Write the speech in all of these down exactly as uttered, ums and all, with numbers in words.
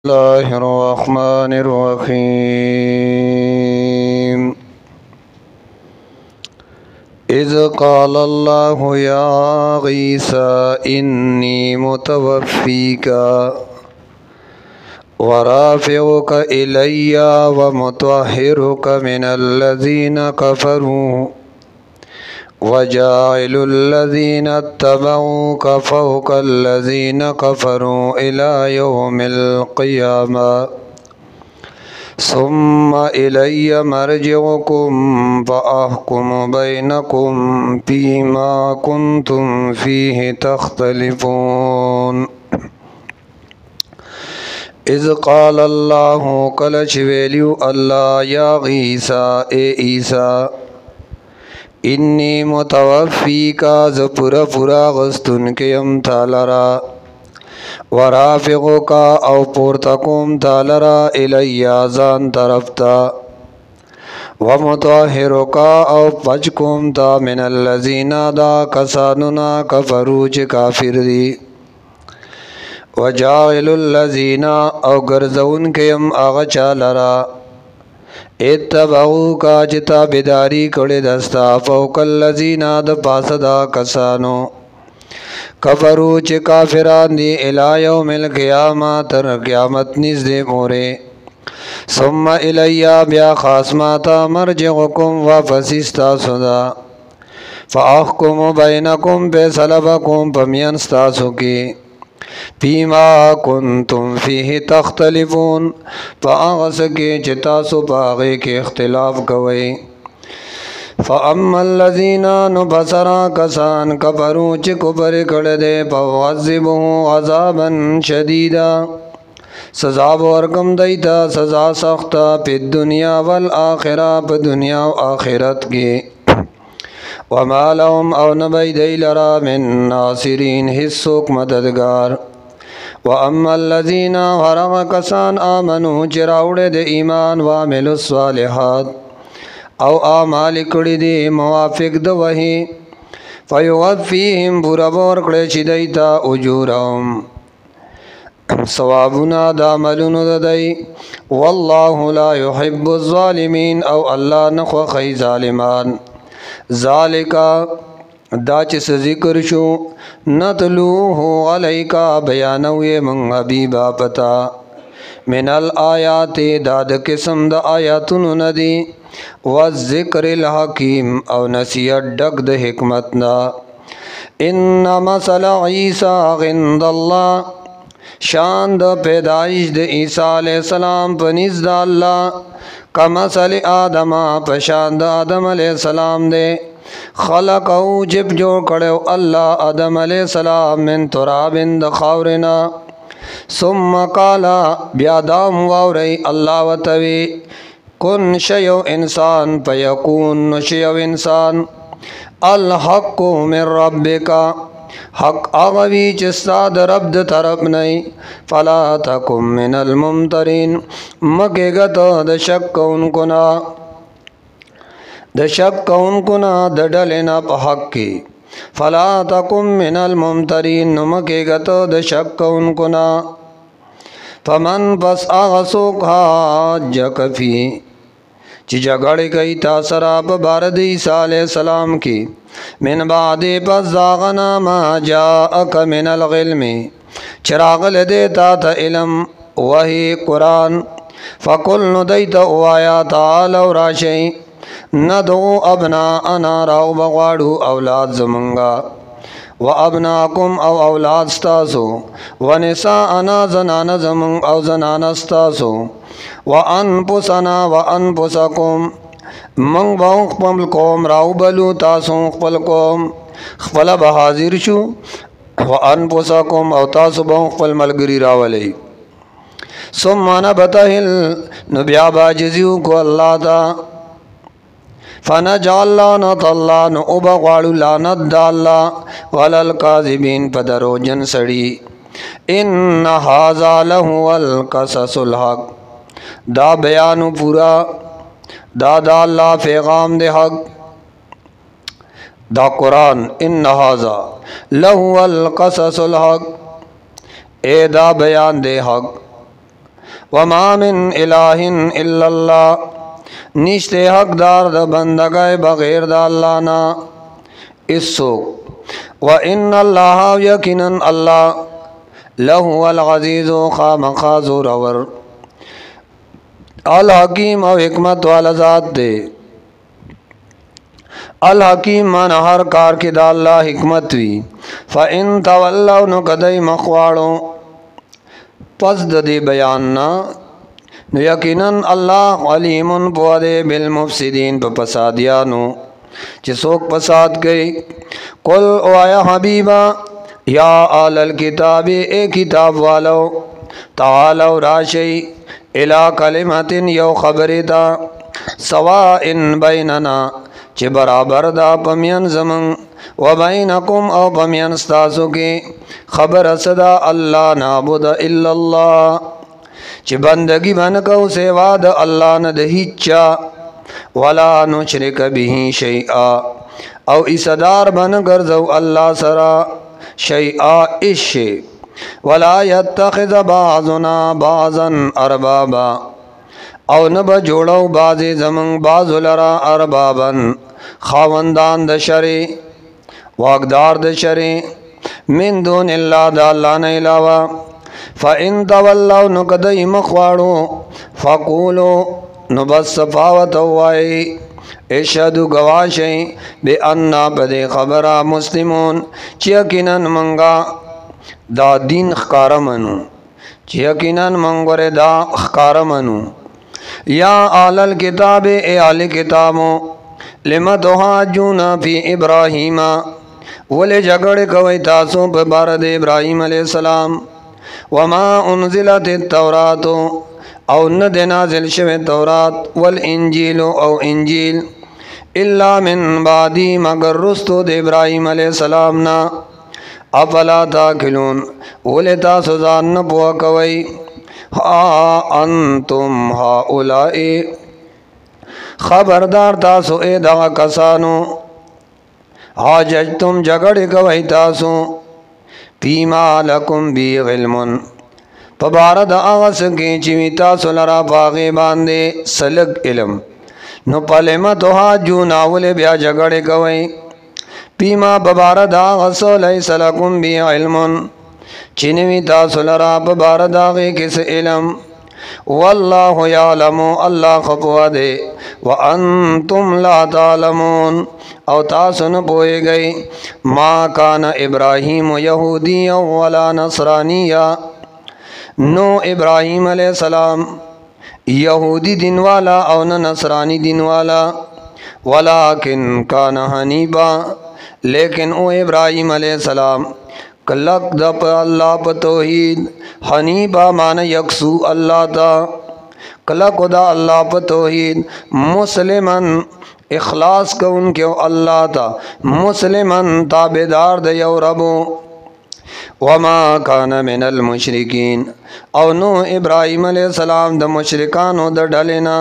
बिस्मिल्लाहिर्रहमानिर्रहीम। इज़ क़ालल्लाहु या ईसा इन्नी मुतवफ़्फ़ीका व राफ़िउका इलय्या व मुतahhiruका मिनल्लज़ीना कफ़रू व जाइलुल्लज़ीना इत्तबऊका फ़ौक़ल्लज़ीना कफ़रू इला यौमिल क़ियामा सुम्मा इलय्या मर्जिउकुम फ़अहकुमु बैनकुम फ़ीमा कुन्तुम फ़ीहि तख़्तलिफ़ून। इज़ क़ालल्लाहु कलच वेल्यू अल्लाह या ईसा ए ईसा इन्नी मुतवफ़्फ़ीका ज़ पुरा पुरा गस्तुन के यम थालरा व राफ़िउका औ पोर्तकुम थालरा इलय्या ज़ान तरफ़ता व मुतahhiरुका औ पचकुम ता मिनल्लज़ीना दा कसानुना कफ़रू च काफ़िर दी व जाइलुल्लज़ीना औ गर्ज़उन के यम आगा चालरा इत्तबऊका चिता बिदारी कड़े दस्ता फ़ौक़ल्लज़ीना द पासदा कसानो कफ़रू च काफ़िरान दी इला यौमिल क़ियामा तर क़यामत निज़दे मोरे सुम्मा इलय्या ब्या ख़ासमाता मर्जिउकुम वापसिस्ता सुदा फ़अहकुमु बैनकुम फ़ैसलबकुम पमियंस्तासु की फ़ीमा कुन्तुम फ़ीहि तख़्तलिफ़ून फ़अग़स के चितासु पाग़े के इख्तिलाफ़ कवई फ़अम्मल्लज़ीना नुबसरा कसान कफ़रू च कुफ़र कर दे फ़अज़िबुहु अज़ाबन शदीदा सज़ा वर्कम दैता सज़ा सख्ता फ़िद दुनिया वल आखिरा प दुनिया व आखिरत की वमा लहुम औ नबई दैलरा मिन नासिरीन हिस्सोक मददगार व अम्मल्लज़ीना हरग कसान आमनु चिराउड़े दे ईमान वामिलुस्सालिहात औ आमाल कड़ी दे मुवाफ़िक़ द वही फ़युवफ़्फ़ीहिम बुरा बोरकड़े चिदैता उजूरहुम सवाबुना दामलुन ददई वल्लाहु ला युहिब्बुज़्ज़ालिमीन औ अल्लाह न ख़्वाख़ई ज़ालिमान ज़ालिका दाच से ज़िक्र शो नतलूहु अलैका बयानवे मंग हबीबा पता मिनल आयाते दाद किस्म द आयातुन नदी व ज़िक्रिल हकीम औ नसीहत डक द हिकमत ना इन्ना मसला ईसा इंदल्लाह शान द पैदाइश द ईसा अलैहिस्सलाम पनिज़ द अल्लाह का मसल आदमा पशान द आदम अलैहिस्सलाम दे खलक़हु जिब जोड़ कड़े अल्लाह आदम अलैहिस्सलाम मिन तुराबिन द खावरिना सुम्मा काला ब्यादाम वावरई अल्लाह वतवी कुन शयो इंसान पयकून शयो इंसान अल हक़्क़ु मिर रब्बिका हक़ आगवी चिस्ताद रब्द तरफ नहीं फला तकुम मिनल मुमतरीन मकेगा तो द शक उनको ना द शक उनको ना द डलेना पहक की फला तकुम मिनल मुमतरीन मकेगा तो द शक उनको ना फमन बस आगसो जकफी ची जगड़ गई तासराब बारद ईसा अलैहिस्सलाम की मिन बादे पस ज़ाग़ना मा जाअक मिनल इल्मी चिराग़ल देता था इल्म वही कुरान फ़कुल नुदैता वाया तालौ राशई नदो अबना अना राव बगवाड़ू औलाद ज़मंगा व अबनाकुम औ औलाद स्तासो व निसा अना ज़नाना ज़मंग औ ज़नाना स्तासो व अनपुसना व अनपुसकुम मंग बाऊ खपल कौम राव बलू तासो खपल कौम खपल बहाजिर शु व अनपुसकुम औ तासो बाऊ खपल मलगरी रावलई सुम्माना बतहिल नबिया बाजिज़ियु को अल्लाह दा फ़नजअल लानतल्लाह न उबग़वाड़ू लानत दाल्ला वलल काज़िबीन पदरोजन सड़ी इन्न हाज़ा लहुवल क़ससुल हक़ दा बयानु पूरा दा दा अल्लाह पैगाम दे हक़ दा कुरान इन हाज़ा लहुवल क़ससुल हक़ ए दा बयान दे हक़ वमा मिन इलाहिन इल्लल्लाह निश्ते हकदार द बंदगाए बगैर द अल्लाह ना इसो व इन्नल्लाह यकीनन अल्लाह लहु अल अज़ीज़ु खामखा ज़ोरावर अल हकीम और हिकमत वाला ज़ात दे। अल हकीम माना हर कार के दाल्ला हिकमत वी फ़इन तवल्लव नु कदई मखवाड़ो पस दे बयान ना यकीनन अल्लाह अलीमुन पुआदे बिल मुफसिदीन प पसादियानो जिसोक पसाद गई। कुल ओ आया हबीबा या आलल किताबी ए किताब वालो तालो राशई इला कलिमतिन यो खबरिता सवा इन बैनना चे बराबर दा पमियन जमंग व बैनकुम औ पमियन स्तासु के खबर सदा अल्लाह नाबुद इल्लल्लाह चे बंदगी बन कौ सेवाद अल्लाह न दहिच्चा वला नुशरिक बिही शैआ औ इसदार बन गर्जौ अल्लाह सरा शैआ इशे वला यत्तखिज़ बाज़ुना बाज़न अरबाबा औ न बजोड़ौ बाज़े जमंग बाज़ुलरा अरबाबन खावंदान दशरे वागदार दशरे मिन दुनिल्लाह दा अल्लाह न इलावा फ़इन तवल्लव नु कदई मखवाड़ो फ़क़ूलो नु बस सफ़ावत वाई इशहदु गवाशे बे अन्ना पदे खबरा मुस्लिमून यकीनन मंगा दा दीन खकार मनु यकीनन मंगोरे दा खकार मनु। या आलल किताबे ए आले किताबो लिमा तुहाजूना फी इब्राहीमा वले झगड़े कवई तासों पर बारद इब्राहीम अलैहिस्सलाम वमा उन्ज़िलत तौरातो औ न देना ज़िलशवे तौरात वल इंजीलो औ इंजील इल्ला मिन बादी मगर रुस्तो दे इब्राहीम अलैहिस्सलाम ना अफला ताकिलून वले तासुजान न पुआ कवई। हा अंतुम हाउलाई खबरदार तासु ए दगा कसानो हाजज तुम झगड़े कवई तासु फीमा लकुम बी इल्मुन पबारद आगस के चिविता सुलरा पागे बांधे सलग इल्म नु पलेमा तो हाजू नावले ब्या झगड़े कवई पीमा बबारद आगस लई सलकुम बी इल्मुन चिनविता सुलरा पबारद आगे किस इल्म वल्लाहु यालमु अल्लाह खपुआ दे व अंतुम ला तालमून औ तासुन पोए गई। माँ कान इब्राहीम यहूदिया वला नसरानिया नो इब्राहीम अलैहिस्सलाम यहूदी दिन वाला और न नसरानी दिन वाला वलाकिन कान हनीबा लेकिन ओ इब्राहीम अलैहिस्सलाम कलक दप अल्लाह प तौहीद हनीबा मान यकसू अल्लाह ता कलक खुदा अल्लाह प तौहीद मुस्लिमन इखलास को उनके अल्लाह ता मुस्लिमन ताबेदार दयो रबो वमा कान मिनल मुशरिकीन और नो इब्राहीम अलैहिस्सलाम द मुशरिकानो द डलेना।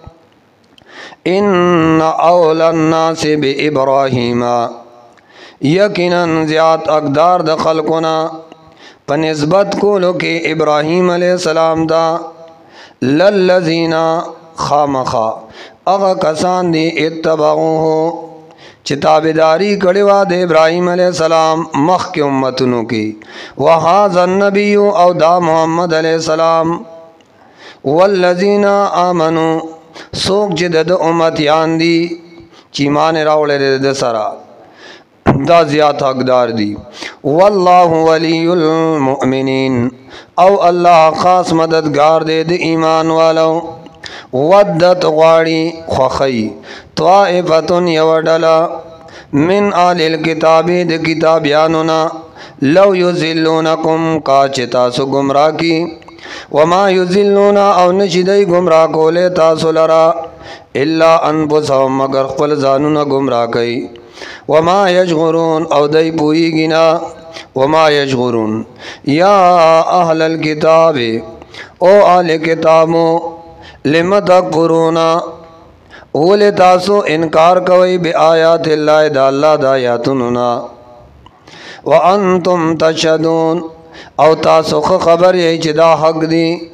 इन्ना औलन नासि बि इब्राहीमा यकीनन ज़्यात अकदार द खल्कुना पनिस्बत को लो के इब्राहीम अलैहिस्सलाम दा लल्लज़ीना खामखा अगा कसान दी इत्तबाऊ हो चिताबेदारी कड़वा दे इब्राहीम अलैहिस्सलाम मख के उम्मतनों की वहाज़न नबियु औ दा मोहम्मद अलैहिस्सलाम वल्लज़ीना आमनु सोक जिदद उम्मत यान दी चीमान रावले दे सरा दा ज़्यात हकदार दी। वल्लाहु वलियुल मुमिनीन औ अल्लाह खास मददगार दे दे ईमान वालों वद्दत वाड़ी ख्वखई त्वाइफतुन यवडला मिन आलिल किताबी दे किताबियानुना लव युज़िल्लुनकुम काचिता सु गुमराह की वमा युज़िल्लुना औ नशिदई गुमराह कोले तासुलरा इल्ला अनफुसहुम मगर खपल जानुना गुमराह कई वमा यशगुरून औ दई पुई गिना वमा यशगुरून। या अहलल किताबे ओ आले किताबो लिम तकफुरूना ओले तासो इनकार कवई बे आयातिल्लाहि दा अल्लाह दा आयातुना व अंतुम तशहदून औ तासो खबर यही चिदा हक दी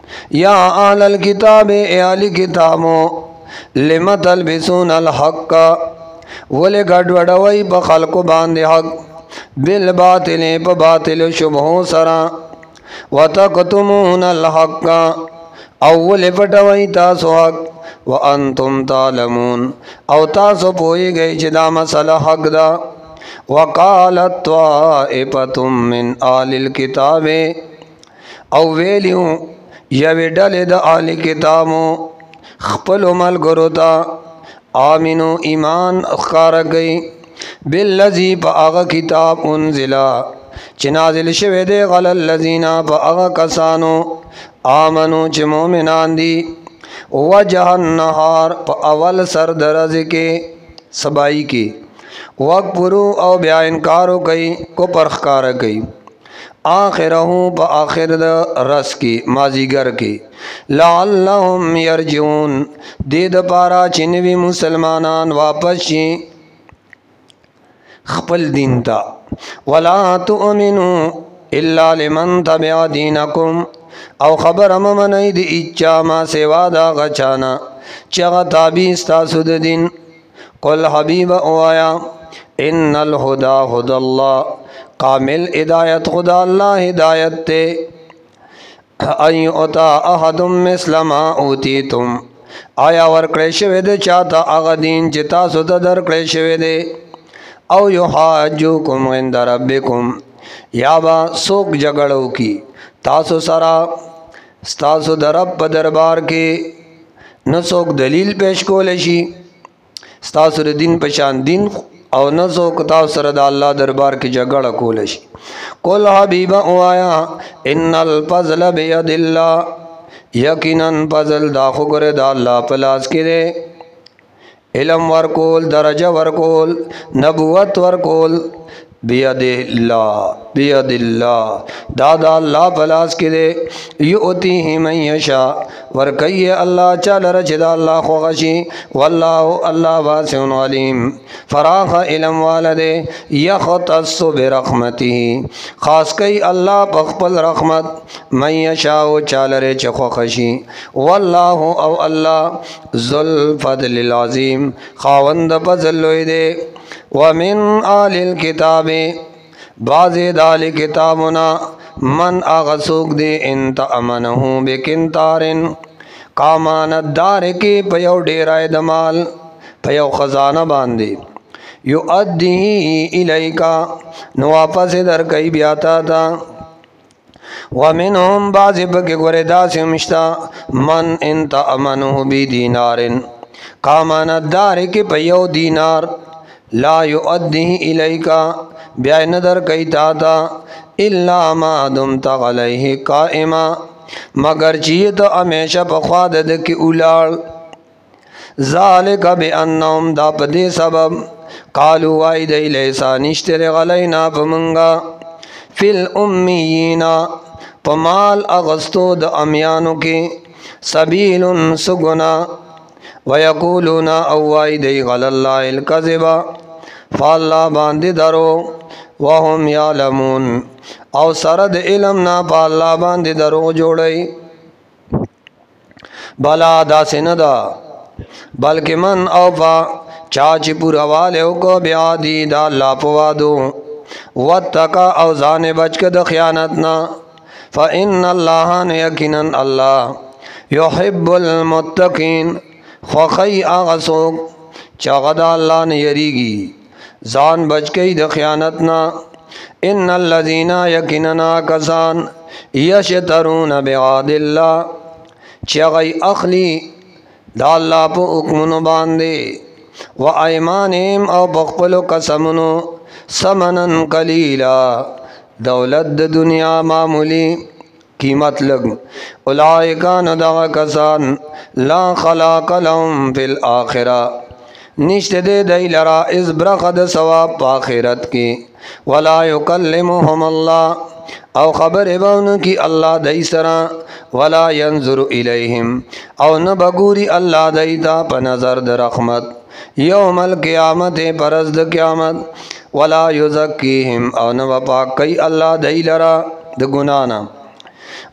یا اہل الکتاب اے اہل کتابو لم تلبسون الحق ولے گڈ وڈوئی پا خلق باندے حق بالباطل پا باطل شبہو سرا وتکتمون الحق اول پٹوئی تاسو حق وانتم تعلمون او تاسو پوئی گئی چی دا مسئلہ حق دا وقالت طائفة من آل الكتاب او ویلیو یوی ڈل دا آل کتابو خپلو ملگرو تا آمنو ایمان اخکار گئی باللذی پا آغا کتاب انزلا چی نازل شوی دے غل اللذین پا آغا کسانو آمنو چی مومنان دی وجہ النہار پا اول سر درز کے سبائی کی وقبرو او بیا انکارو کئی کو پرخکار کئی آخرہو پا آخر دا رس کی مازیگر کی لعلہم یرجعون دید پارا چنوی مسلمانان واپس شی خپل دین تا ولا تؤمنو الا لمن تبع دینکم او خبر ممنی دی اچا ما سوا دا غچانا چغا تابی استاسو دا دین قل حبیب اوایا ان الہدا ہد اللہ کامل ہدایت خدا اللہ ہدایت تے ان یعطا احد مثل ما اوتیتم آیا ورکڑے شوے دے چاہتا اغا دین چی تاسو تا درکڑے شوے دے او یحاجوکم عند ربکم یا با سوک جگڑو کی تاسو سرا ستاسو درب پا دربار کے نسوک دلیل پیش کولشی ستاسو دین پشان دین او نسوک تاسو سر دا اللہ دربار کی جگڑ کولشی قل حبیبا اوایا ان الفضل بید اللہ یقیناً فضل دا خگر دا اللہ پلاس کے دے علم ورکول درجہ ورکول نبوت ورکول بید اللہ بید اللہ دادا اللہ پلاس کے دے یؤتیہ من یشا ورکی اللہ چال رچ دا اللہ خوغشی واللہ اللہ واسع علیم فراخ علم والدے یختص برحمتی خاص کئی اللہ پخپل رحمت من یشاو چال رچ خوغشی واللہ او اللہ ذو الفضل العظیم خاوند فضلوی دے ومن آل الكتاب بعض دال کتابنا من اغسوک دے انت امنہو بکنتارن کامانت دار کی پیو ڈیرائے دمال پیو خزانہ باندے یو ادھی الیکا نواپس در کئی بیاتا تھا ومنہم بعض بکی گوردہ سے مشتا من انت امنہو بی دینارن کامانت دار کی پیو دینار لا یؤدیہ الیکا بیائی ندر کئی تاتا الا ما دمت علیہ قائما مگر چیت ہمیشہ پخوادد کی اولار ذالک بی انہم دا پدے سبب قالو آئی دی لیسا نشتر غلینا پمنگا فی الامیین پمال اغسطو دا امیانو کے سبیل سگنا وَيَقُولُونَ اَوَّائِ دَيْ غَلَ اللَّهِ الْكَذِبَ فَاللَّهِ باندِ درو وَهُمْ يَعْلَمُونَ او سرد علمنا پا اللہ باندِ درو جوڑئی بلا دا سندا بلکہ من اوفا چاچی پورا والیو کو بیادی دا اللہ پوادو واتقا او زان بچ کے دا خیانتنا فَإِنَّ اللَّهَ يَقِنًا اللہ يُحِبُّ الْمُتَّقِينَ خوخی آغا سوک چاغدا اللہ نے یریگی زان بچ گئی دا خیانتنا ان الذین یقیننا کسان یشترون بعہد اللہ چاغی اخلی دا اللہ پو حکمنو باندے و ایمانیم او بخپلو قسمنو سمنن قلیلا دولت دا دنیا معمولی قیمت لگ اولائکان دا کسان لا خلاق لهم فی الآخرہ نشت دے دی لرا از برخد ثواب پاخرت کی ولا یکلمهم اللہ او خبر بون کی اللہ دی سرا ولا ینظر الیہم او نبگوری اللہ دیتا پنظر در رحمت یوم القیامت پرزد قیامت ولا یزکیہم او نبپاک کئی اللہ دی لرا د گنانا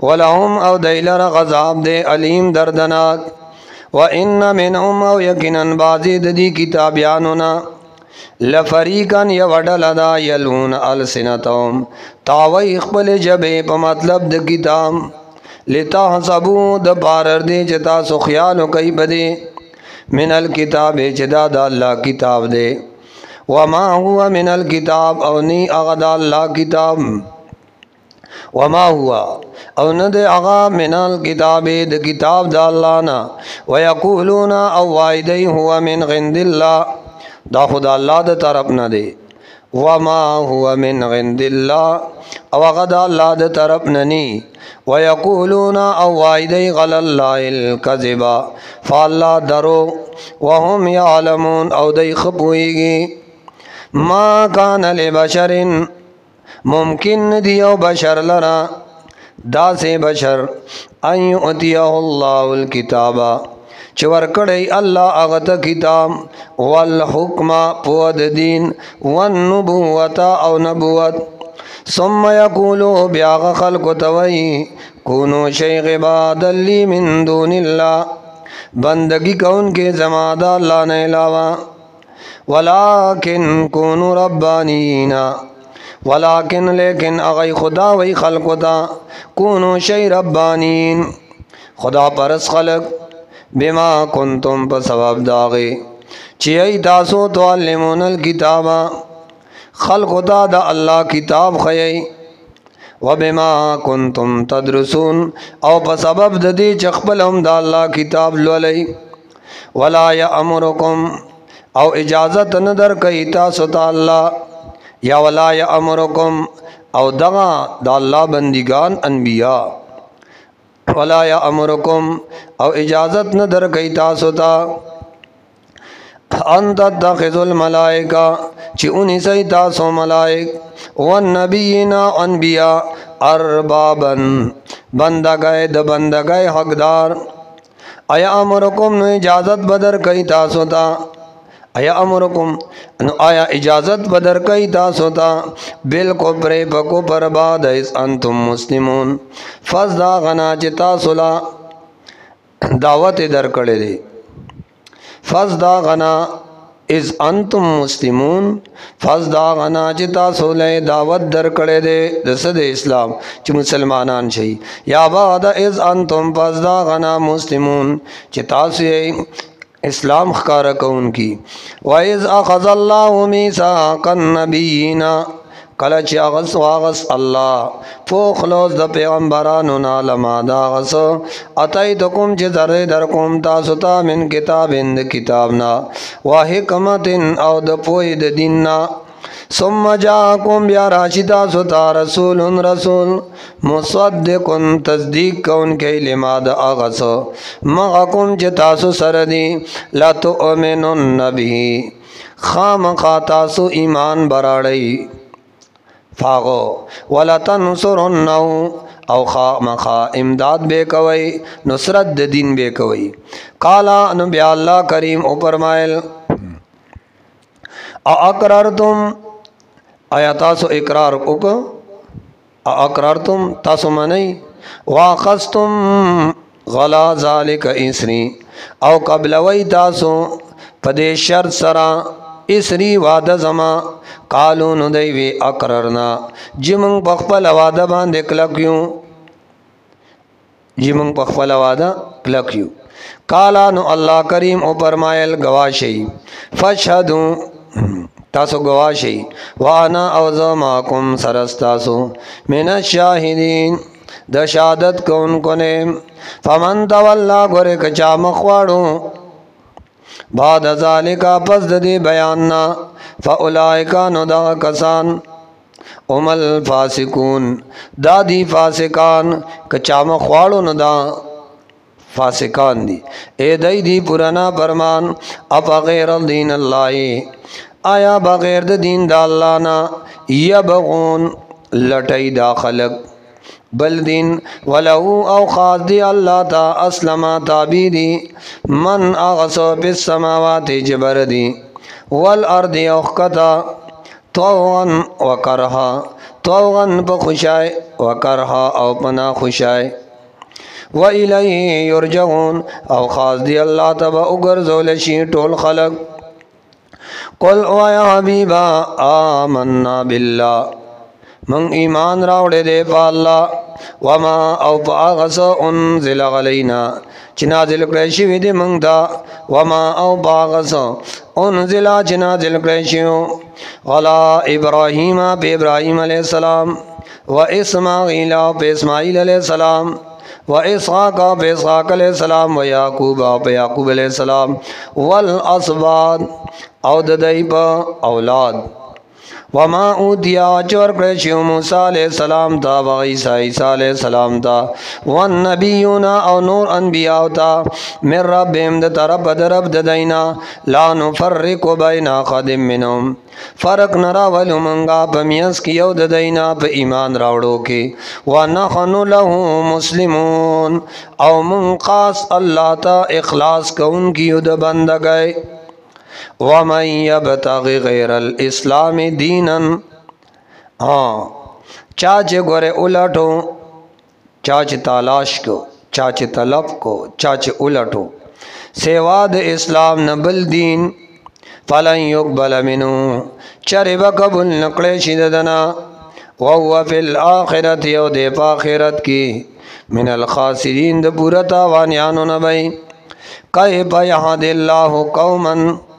ولهم او دیلر غضاب دے علیم دردناک وان منهم او یقینا بعضی د دې کتابیانونا لفریقا یوډل دا یلون السنتهم تاوی خپل جبه په مطلب د کتاب لتحسبوا د بارر دې چې تاسو خیال کوي بده من الكتاب چې دا د الله کتاب دی وما هو من الكتاب او نی هغه د الله کتاب وما هو او نه د هغه من الكتاب د کتاب د الله نه ويقولون او وایدی هو من عند الله دا خدا الله د طرف نه دی وما هو من عند الله او هغه د الله د طرف نه ني ويقولون او وایدی غل الله الكذب فالله درو وهم يعلمون او دی خپويږي ما كان لبشر ممکن دیو بشر لرا دا سے بشر ان یؤتیه الله الكتاب چور کڑی اللہ اغت کتاب والحکم پود دین والنبوت او نبوت ثم یقولو بیاغ خلق توئی کونو شیخ عباد لی من دون اللہ بندگی کون کے زمادہ اللہ نے علاوہ ولیکن کونو ربانین ولیکن لیکن اغی خدا وی خلق تا کونو شیخ ربانین خدا پرس خلق بما کنتم په سبب داغه چې ای تاسو تعلمون الكتاب خلق دا د الله کتاب خی وبما کنتم تدرسون او په سبب د دې چې خپل هم د الله کتاب لولئ ولا یامرکم او اجازت نه در کوي تاسو ته الله یا ولا یامرکم او دغه د الله بندگان انبیاء ولا یامرکم او اجازت نہ در گئی تاسو تا ان تتخذوا الملائکہ چی انہی سی تاسو ملائک والنبیین انبیاء اربابا بندگائے د بندگائے حقدار ایا امرکم نو اجازت بدر گئی تاسو تا ایا امرکم نو آیا اجازت بدر کئی تاسو تا بالکفر پکو پر بعد اس انتم مسلمون فز دا غنا چی تاسو لا دعوت در کڑے دے فز دا غنا از انتم مسلمون فز دا غنا چی تاسو لے دعوت در کڑے دے دسد اسلام چی مسلمانان شئی یا بعد از انتم فز دا غنا مسلمون چی تاسو اسلام خکارہ کون کی وَإِذْ أَخَذَ اللَّهُ مِيثَاقَ النَّبِيِّينَ کلچ اغس واغس اللہ فوخلوز دا پیغمبرانو نالما دا غس اتیتکم چی ذر درکم تاستا من کتاب اند کتابنا وحکمت او دا پوید دیننا ثم جاکم بیا راشتا ستا رسول رسول مصدق تصدیق کون کے لما دا آغس مغاکم چی تاسو سردی لا تؤمنن نبی خام خاتاسو ایمان براڑی فاغو ولا تنصرنه او خام خا امداد بے کوئی نصرت دین بے کوئی قالا نبی اللہ کریم او فرمائل اقررتم آیا تاسو اقرار اکو اقررتم تاسو منی واخستم غلا ذالک اسری او قبلوی تاسو پدے شرط سرا اسری وعدہ زما قالو ندیوی اقررنا جمنگ پخپل وعدہ باندے کلکیوں جمنگ پخپل وعدہ کلکیوں قالا نو اللہ کریم او فرمائل گواشی فشہدوں تاسو گواشی وانا اوزو ماکم سرستاسو من الشاہدین دا شہادت کون کنے فمن تولا گورے کچا مخواڑو بعد ذالکا پس دی بیاننا فاولائکا نو دا کسان ام الفاسقون دا دی فاسقان کچا مخواڑو نو دا فاسقان دی اے دی دی پرانا فرمان اپا غیر دین اللہ آیا بغیر د دین دا اللہ نا یبغون لٹی دا خلق بل دین ولہو او خاص دی اللہ تا اسلما تابی دی من اغسو پی السماوات جبر دی والارد اوخکتا طوعا و کرہا طوعا په خوشای وکرها او پنا خوشای و الیه یرجعون او خاص دی الله تبا وګرځول شي ټول خلق قل او یا حبیبا آمنا بالله من ایمان راوړې دې په الله وما او باغس انزل علينا چې نازل کړی شوی دې موږ دا وما او باغس انزل چې نازل کړی شوی علی ابراهیم په ابراهیم علیه السلام و اسماعیل په اسماعیل علیه السلام و اسحاق په اسحاق علیه السلام و یعقوب په یعقوب علیه السلام والاسباط او د دای په اولاد وما اودیا چور کړی شو موسی علیہ السلام تا و عیسی عیسی علیہ السلام تا والنبیون او نور انبیاء تا من ربهم د طرف درب د دینا لا نفرق بین احد منهم فرق نرا ولو منغا پمیاس کیو د دینا په ایمان راوړو کې ونحن له مسلمون او من خاص الله تا اخلاص کون کیو د بندګۍ ومن یبتغی غیر الاسلام دینا ہاں چاچے گورے الٹو چاچے تلاش کو چاچے طلب کو چاچے الٹو سیواد اسلام نبل دین فلن یقبل منو چرب قبل نقل شددنا وهو فی الاخرت یو دے پاخرت کی من الخاسرین د پورا تاوانیانو نبی کیف یهد اللہ قوما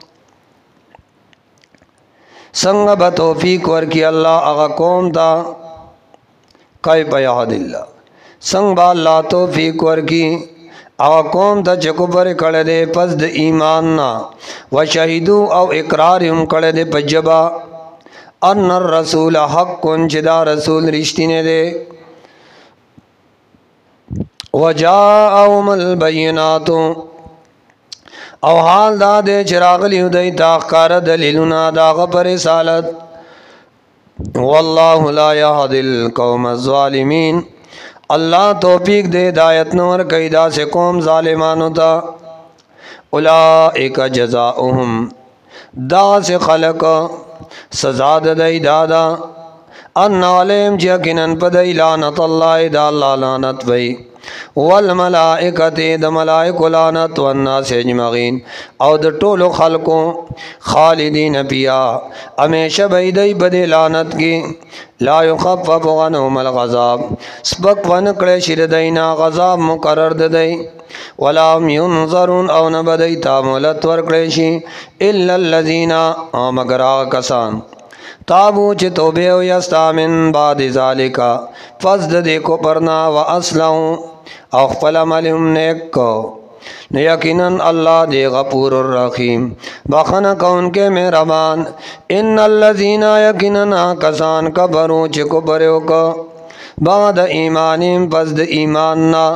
سنگ با توفیق ورکی اللہ اغا قوم تا کیف یهد اللہ سنگ با اللہ توفیق ورکی اغا قوم تا چکو پر کڑے دے پس د ایمان نا و شہیدو او اقراریم کڑے دے پجبا ان الرسول حق کن چدا رسول رشتینے دے و جاءهم البیناتو او حال دا دے چراغ لیو دی تاقار دلیلنا داغ پر رسالت واللہ لا یهدی القوم الظالمین اللہ توفیق دے ہدایت نور قیدہ سے قوم ظالمانو تا اولئک جزاؤہم دا سے خلق سزاد دی دادا ان علیم جکنن پدی لعنت اللہ دا اللہ لعنت بی والملائکت د ملائک لعنت والناس اجمعین او د ټولو خلقو خالدین فیها ہمیشہ بیدی بد لعنت کی لا یخفف عنهم العذاب سبق ون کړه شر دینا غذاب مقرر ددی ولا ينظرون او نه بدی تاملت ور کړه شي الا الذين مگر کسان تابو چې توبه او یستا من بعد ذالک فزد دې کو پرنا واصلحوا او خپل عملهم نیک کو یقینا اللہ دے غفور الرحیم بخنا کون کے مہربان ان الذین یقینا کسان کبروا چې کبرو کو بعد ایمانیم پس د ایماننا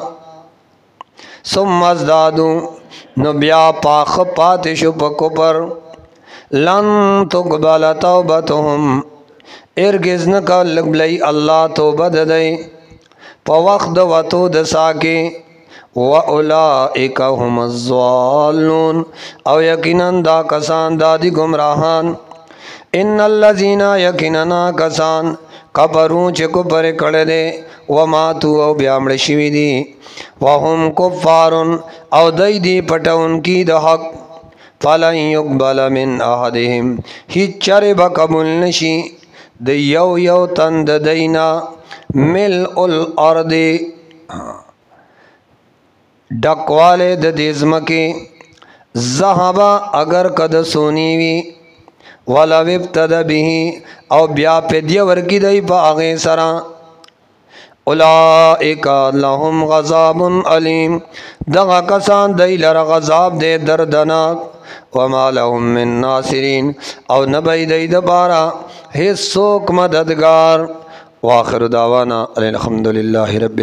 ثم ازدادوا نو بیا پاخ پات شو په کبر لن تقبل توبتهم ارگز نکل بلی اللہ توبہ ددئی پا وقت وطو دساکی وَأُولَئِكَ هُمُ الضَّالُّونَ او یقیناً دا کسان دادی گمراہان ان الذین یقیناً کسان کفرون چه کفر کردے وماتو او بیامڑ شوی دی وهم کفارن او دی دی پٹون کی دا حق فَلَنْ يُقْبَلَ مِنْ أَحَدِهِمْ ہیچ چرے با قبول نشی دی یو یو تند دینا ملء الارض ڈکوالے د دیزمکی زہبا اگر کد سونیوی ولو ابتد به او بیا پیدیا ورکی دی پا آغی سرا اولائک لهم غضاب علیم دغا کسان دی لر غضاب دے دردناک وما لهم من ناصرین او نبی دی دبارا حصوک مددگار واخر دعوانا الحمدللہ رب